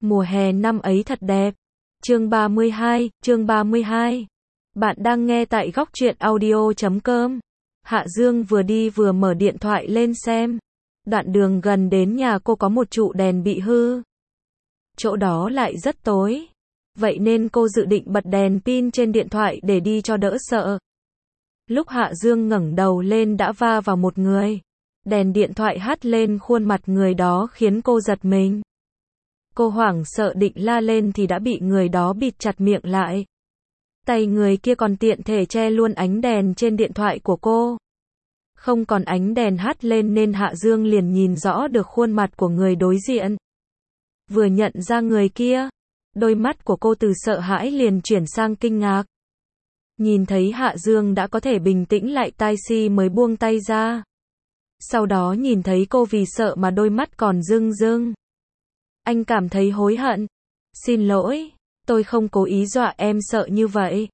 Mùa hè năm ấy thật đẹp. Chương 32. Bạn đang nghe tại góc truyện audio.com. Hạ Dương vừa đi vừa mở điện thoại lên xem. Đoạn đường gần đến nhà cô có một trụ đèn bị hư. Chỗ đó lại rất tối. Vậy nên cô dự định bật đèn pin trên điện thoại để đi cho đỡ sợ. Lúc Hạ Dương ngẩng đầu lên đã va vào một người. Đèn điện thoại hắt lên khuôn mặt người đó khiến cô giật mình. Cô hoảng sợ định la lên thì đã bị người đó bịt chặt miệng lại. Tay người kia còn tiện thể che luôn ánh đèn trên điện thoại của cô. Không còn ánh đèn hắt lên nên Hạ Dương liền nhìn rõ được khuôn mặt của người đối diện. Vừa nhận ra người kia, đôi mắt của cô từ sợ hãi liền chuyển sang kinh ngạc. Nhìn thấy Hạ Dương đã có thể bình tĩnh lại, Tai-si mới buông tay ra. Sau đó nhìn thấy cô vì sợ mà đôi mắt còn rưng rưng. Anh cảm thấy hối hận. Xin lỗi, tôi không cố ý dọa em sợ như vậy.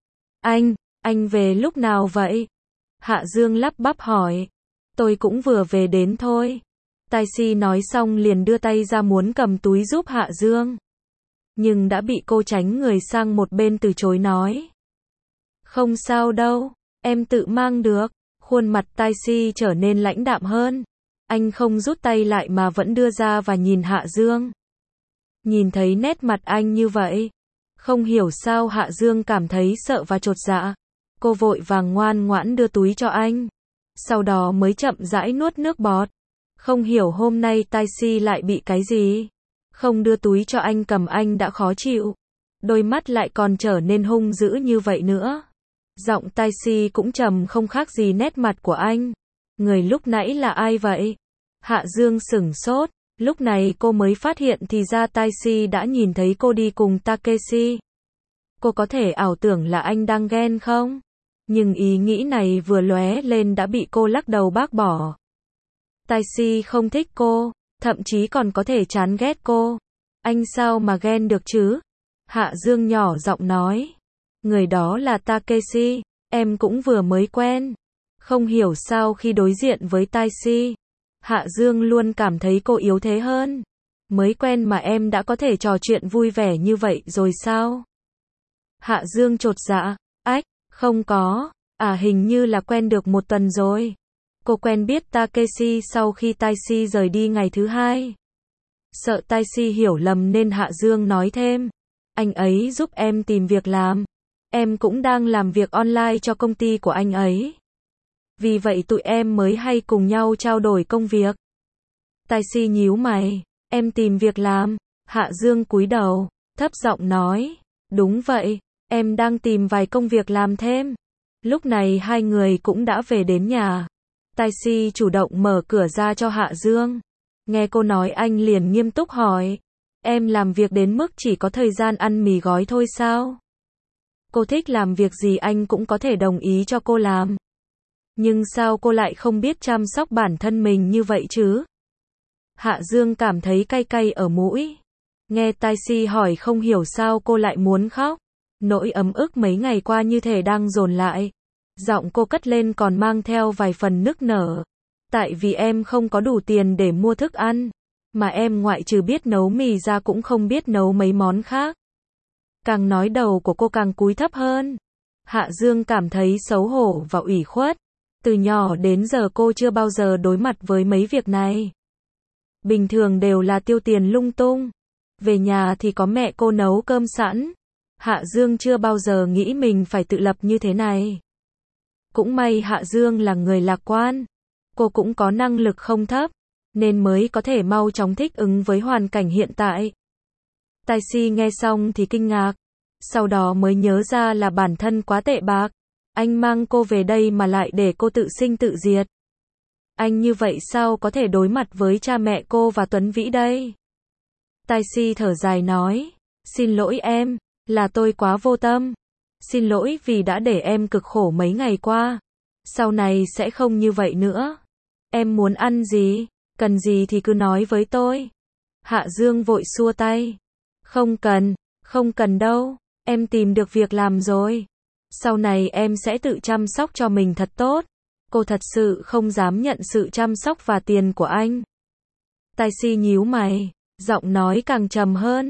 Anh về lúc nào vậy? Hạ Dương lắp bắp hỏi. Tôi cũng vừa về đến thôi. Tai-si nói xong liền đưa tay ra muốn cầm túi giúp Hạ Dương. Nhưng đã bị cô tránh người sang một bên từ chối nói. Không sao đâu, em tự mang được. Khuôn mặt Tai-si trở nên lãnh đạm hơn. Anh không rút tay lại mà vẫn đưa ra và nhìn Hạ Dương. Nhìn thấy nét mặt anh như vậy, không hiểu sao Hạ Dương cảm thấy sợ và chột dạ. Cô vội vàng ngoan ngoãn đưa túi cho anh. Sau đó mới chậm rãi nuốt nước bọt. Không hiểu hôm nay Tai-si lại bị cái gì. Không đưa túi cho anh cầm anh đã khó chịu. Đôi mắt lại còn trở nên hung dữ như vậy nữa. Giọng Tai-si cũng trầm không khác gì nét mặt của anh. Người lúc nãy là ai vậy? Hạ Dương sửng sốt. Lúc này cô mới phát hiện thì ra Tai-si đã nhìn thấy cô đi cùng Takeshi. Cô có thể ảo tưởng là anh đang ghen không? Nhưng ý nghĩ này vừa lóe lên đã bị cô lắc đầu bác bỏ. Tai-si không thích cô, thậm chí còn có thể chán ghét cô. Anh sao mà ghen được chứ? Hạ Dương nhỏ giọng nói. Người đó là Takeshi, em cũng vừa mới quen. Không hiểu sao khi đối diện với Tai-si, Hạ Dương luôn cảm thấy cô yếu thế hơn. Mới quen mà em đã có thể trò chuyện vui vẻ như vậy rồi sao? Hạ Dương chột dạ. Không có. Hình như là quen được một tuần rồi. Cô quen biết Takeshi sau khi Tai-si rời đi ngày thứ hai. Sợ Tai-si hiểu lầm nên Hạ Dương nói thêm. Anh ấy giúp em tìm việc làm. Em cũng đang làm việc online cho công ty của anh ấy. Vì vậy tụi em mới hay cùng nhau trao đổi công việc. Tai-si nhíu mày. Em tìm việc làm. Hạ Dương cúi đầu, thấp giọng nói. Đúng vậy, em đang tìm vài công việc làm thêm. Lúc này hai người cũng đã về đến nhà. Tai-si chủ động mở cửa ra cho Hạ Dương. Nghe cô nói anh liền nghiêm túc hỏi. Em làm việc đến mức chỉ có thời gian ăn mì gói thôi sao? Cô thích làm việc gì anh cũng có thể đồng ý cho cô làm. Nhưng sao cô lại không biết chăm sóc bản thân mình như vậy chứ? Hạ Dương cảm thấy cay cay ở mũi. Nghe Tai-si hỏi không hiểu sao cô lại muốn khóc. Nỗi ấm ức mấy ngày qua như thể đang dồn lại. Giọng cô cất lên còn mang theo vài phần nức nở. Tại vì em không có đủ tiền để mua thức ăn. Mà em ngoại trừ biết nấu mì ra cũng không biết nấu mấy món khác. Càng nói đầu của cô càng cúi thấp hơn. Hạ Dương cảm thấy xấu hổ và ủy khuất. Từ nhỏ đến giờ cô chưa bao giờ đối mặt với mấy việc này. Bình thường đều là tiêu tiền lung tung. Về nhà thì có mẹ cô nấu cơm sẵn. Hạ Dương chưa bao giờ nghĩ mình phải tự lập như thế này. Cũng may Hạ Dương là người lạc quan. Cô cũng có năng lực không thấp, nên mới có thể mau chóng thích ứng với hoàn cảnh hiện tại. Tai-si nghe xong thì kinh ngạc. Sau đó mới nhớ ra là bản thân quá tệ bạc. Anh mang cô về đây mà lại để cô tự sinh tự diệt. Anh như vậy sao có thể đối mặt với cha mẹ cô và Tuấn Vĩ đây? Tai-si thở dài nói. Xin lỗi em, là tôi quá vô tâm. Xin lỗi vì đã để em cực khổ mấy ngày qua. Sau này sẽ không như vậy nữa. Em muốn ăn gì, cần gì thì cứ nói với tôi. Hạ Dương vội xua tay. Không cần đâu, em tìm được việc làm rồi. Sau này em sẽ tự chăm sóc cho mình thật tốt. Cô thật sự không dám nhận sự chăm sóc và tiền của anh. Tai-si nhíu mày, giọng nói càng trầm hơn.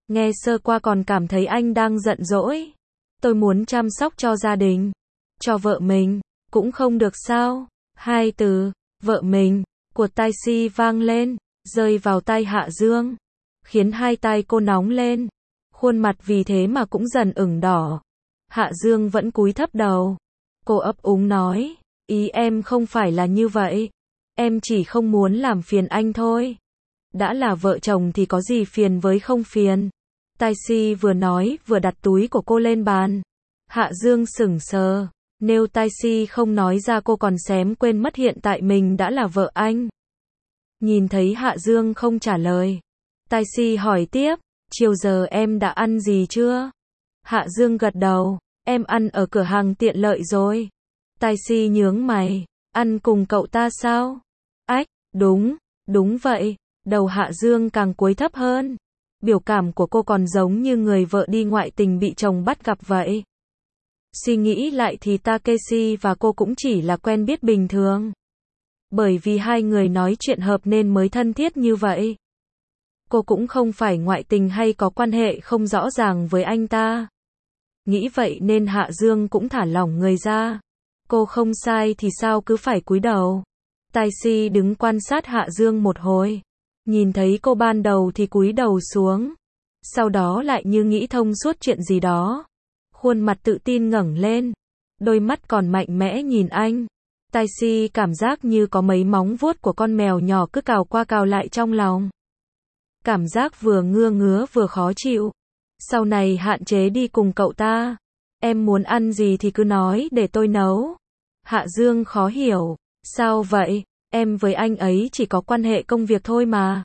Nghe sơ qua còn cảm thấy anh đang giận dỗi. Tôi muốn chăm sóc cho gia đình, cho vợ mình, cũng không được sao? Hai từ, vợ mình, của Taxi vang lên, rơi vào tai Hạ Dương, khiến hai tay cô nóng lên. Khuôn mặt vì thế mà cũng dần ửng đỏ. Hạ Dương vẫn cúi thấp đầu. Cô ấp úng nói, ý em không phải là như vậy. Em chỉ không muốn làm phiền anh thôi. Đã là vợ chồng thì có gì phiền với không phiền. Taxi vừa nói vừa đặt túi của cô lên bàn. Hạ Dương sững sờ. Nếu Taxi không nói ra cô còn xém quên mất hiện tại mình đã là vợ anh. Nhìn thấy Hạ Dương không trả lời, Taxi hỏi tiếp, chiều giờ em đã ăn gì chưa? Hạ Dương gật đầu, em ăn ở cửa hàng tiện lợi rồi. Taxi nhướng mày, ăn cùng cậu ta sao? Ách, đúng vậy. Đầu Hạ Dương càng cúi thấp hơn. Biểu cảm của cô còn giống như người vợ đi ngoại tình bị chồng bắt gặp vậy. Suy nghĩ lại thì Takeshi và cô cũng chỉ là quen biết bình thường. Bởi vì hai người nói chuyện hợp nên mới thân thiết như vậy. Cô cũng không phải ngoại tình hay có quan hệ không rõ ràng với anh ta. Nghĩ vậy nên Hạ Dương cũng thả lỏng người ra. Cô không sai thì sao cứ phải cúi đầu. Taxi đứng quan sát Hạ Dương một hồi. Nhìn thấy cô ban đầu thì cúi đầu xuống. Sau đó lại như nghĩ thông suốt chuyện gì đó. Khuôn mặt tự tin ngẩng lên. Đôi mắt còn mạnh mẽ nhìn anh. Taxi cảm giác như có mấy móng vuốt của con mèo nhỏ cứ cào qua cào lại trong lòng. Cảm giác vừa ngứa vừa khó chịu. Sau này hạn chế đi cùng cậu ta. Em muốn ăn gì thì cứ nói để tôi nấu. Hạ Dương khó hiểu. Sao vậy? Em với anh ấy chỉ có quan hệ công việc thôi mà.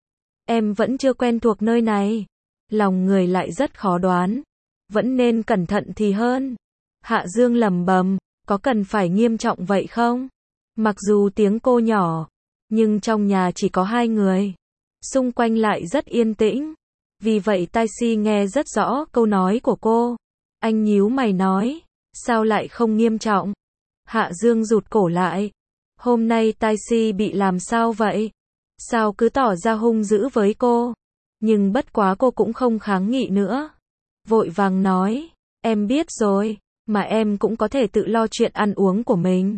Em vẫn chưa quen thuộc nơi này. Lòng người lại rất khó đoán. Vẫn nên cẩn thận thì hơn. Hạ Dương lẩm bẩm, có cần phải nghiêm trọng vậy không? Mặc dù tiếng cô nhỏ, nhưng trong nhà chỉ có hai người. Xung quanh lại rất yên tĩnh. Vì vậy Taxi nghe rất rõ câu nói của cô. Anh nhíu mày nói, sao lại không nghiêm trọng? Hạ Dương rụt cổ lại. Hôm nay Taxi bị làm sao vậy? Sao cứ tỏ ra hung dữ với cô? Nhưng bất quá cô cũng không kháng nghị nữa. Vội vàng nói, em biết rồi, mà em cũng có thể tự lo chuyện ăn uống của mình.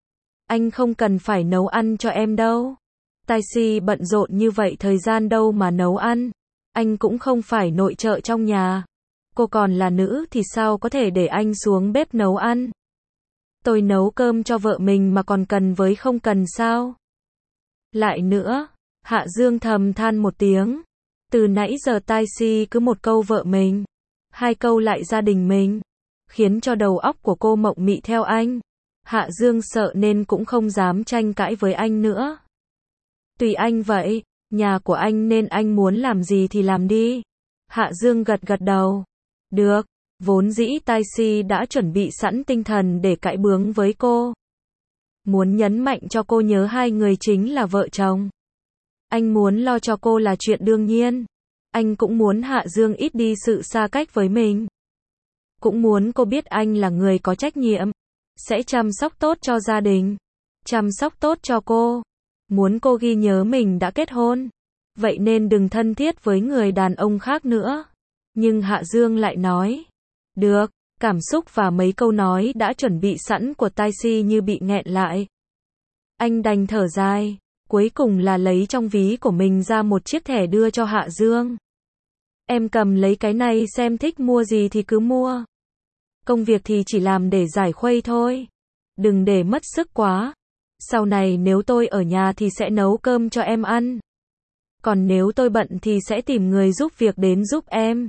Anh không cần phải nấu ăn cho em đâu. Taxi bận rộn như vậy thời gian đâu mà nấu ăn. Anh cũng không phải nội trợ trong nhà. Cô còn là nữ thì sao có thể để anh xuống bếp nấu ăn. Tôi nấu cơm cho vợ mình mà còn cần với không cần sao? Lại nữa, Hạ Dương thầm than một tiếng. Từ nãy giờ Taxi cứ một câu vợ mình, hai câu lại gia đình mình, khiến cho đầu óc của cô mộng mị theo anh. Hạ Dương sợ nên cũng không dám tranh cãi với anh nữa. Tùy anh vậy, nhà của anh nên anh muốn làm gì thì làm đi. Hạ Dương gật đầu. Được, vốn dĩ Taxi đã chuẩn bị sẵn tinh thần để cãi bướng với cô. Muốn nhấn mạnh cho cô nhớ hai người chính là vợ chồng. Anh muốn lo cho cô là chuyện đương nhiên. Anh cũng muốn Hạ Dương ít đi sự xa cách với mình. Cũng muốn cô biết anh là người có trách nhiệm. Sẽ chăm sóc tốt cho gia đình. Chăm sóc tốt cho cô. Muốn cô ghi nhớ mình đã kết hôn. Vậy nên đừng thân thiết với người đàn ông khác nữa. Nhưng Hạ Dương lại nói. Được, cảm xúc và mấy câu nói đã chuẩn bị sẵn của Taxi như bị nghẹn lại. Anh đành thở dài. Cuối cùng là lấy trong ví của mình ra một chiếc thẻ đưa cho Hạ Dương. Em cầm lấy cái này xem thích mua gì thì cứ mua. Công việc thì chỉ làm để giải khuây thôi. Đừng để mất sức quá. Sau này nếu tôi ở nhà thì sẽ nấu cơm cho em ăn. Còn nếu tôi bận thì sẽ tìm người giúp việc đến giúp em.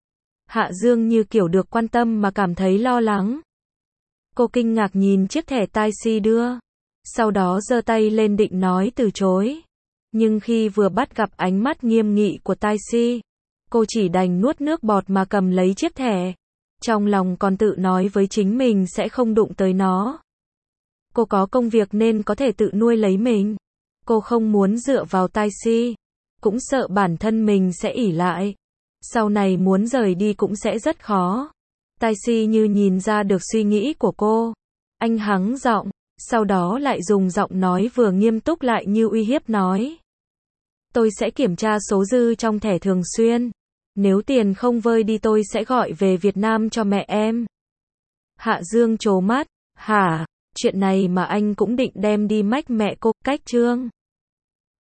Hạ Dương như kiểu được quan tâm mà cảm thấy lo lắng. Cô kinh ngạc nhìn chiếc thẻ Taxi đưa. Sau đó giơ tay lên định nói từ chối. Nhưng khi vừa bắt gặp ánh mắt nghiêm nghị của Taxi, cô chỉ đành nuốt nước bọt mà cầm lấy chiếc thẻ. Trong lòng còn tự nói với chính mình sẽ không đụng tới nó. Cô có công việc nên có thể tự nuôi lấy mình. Cô không muốn dựa vào Taxi. Cũng sợ bản thân mình sẽ ỷ lại. Sau này muốn rời đi cũng sẽ rất khó. Taxi như nhìn ra được suy nghĩ của cô. Anh hắng giọng. Sau đó lại dùng giọng nói vừa nghiêm túc lại như uy hiếp nói. Tôi sẽ kiểm tra số dư trong thẻ thường xuyên. Nếu tiền không vơi đi tôi sẽ gọi về Việt Nam cho mẹ em. Hạ Dương trố mắt, hả? Chuyện này mà anh cũng định đem đi mách mẹ cô, cách Trương.